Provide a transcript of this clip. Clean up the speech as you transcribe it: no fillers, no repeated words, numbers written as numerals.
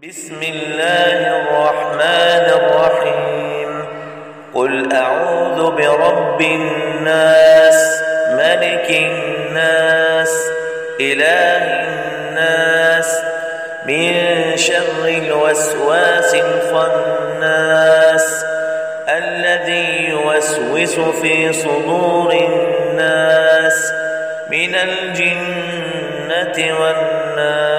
بسم الله الرحمن الرحيم قل أعوذ برب الناس ملك الناس إله الناس من شر الوسواس الخناس الذي يوسوس في صدور الناس من الجنة والناس.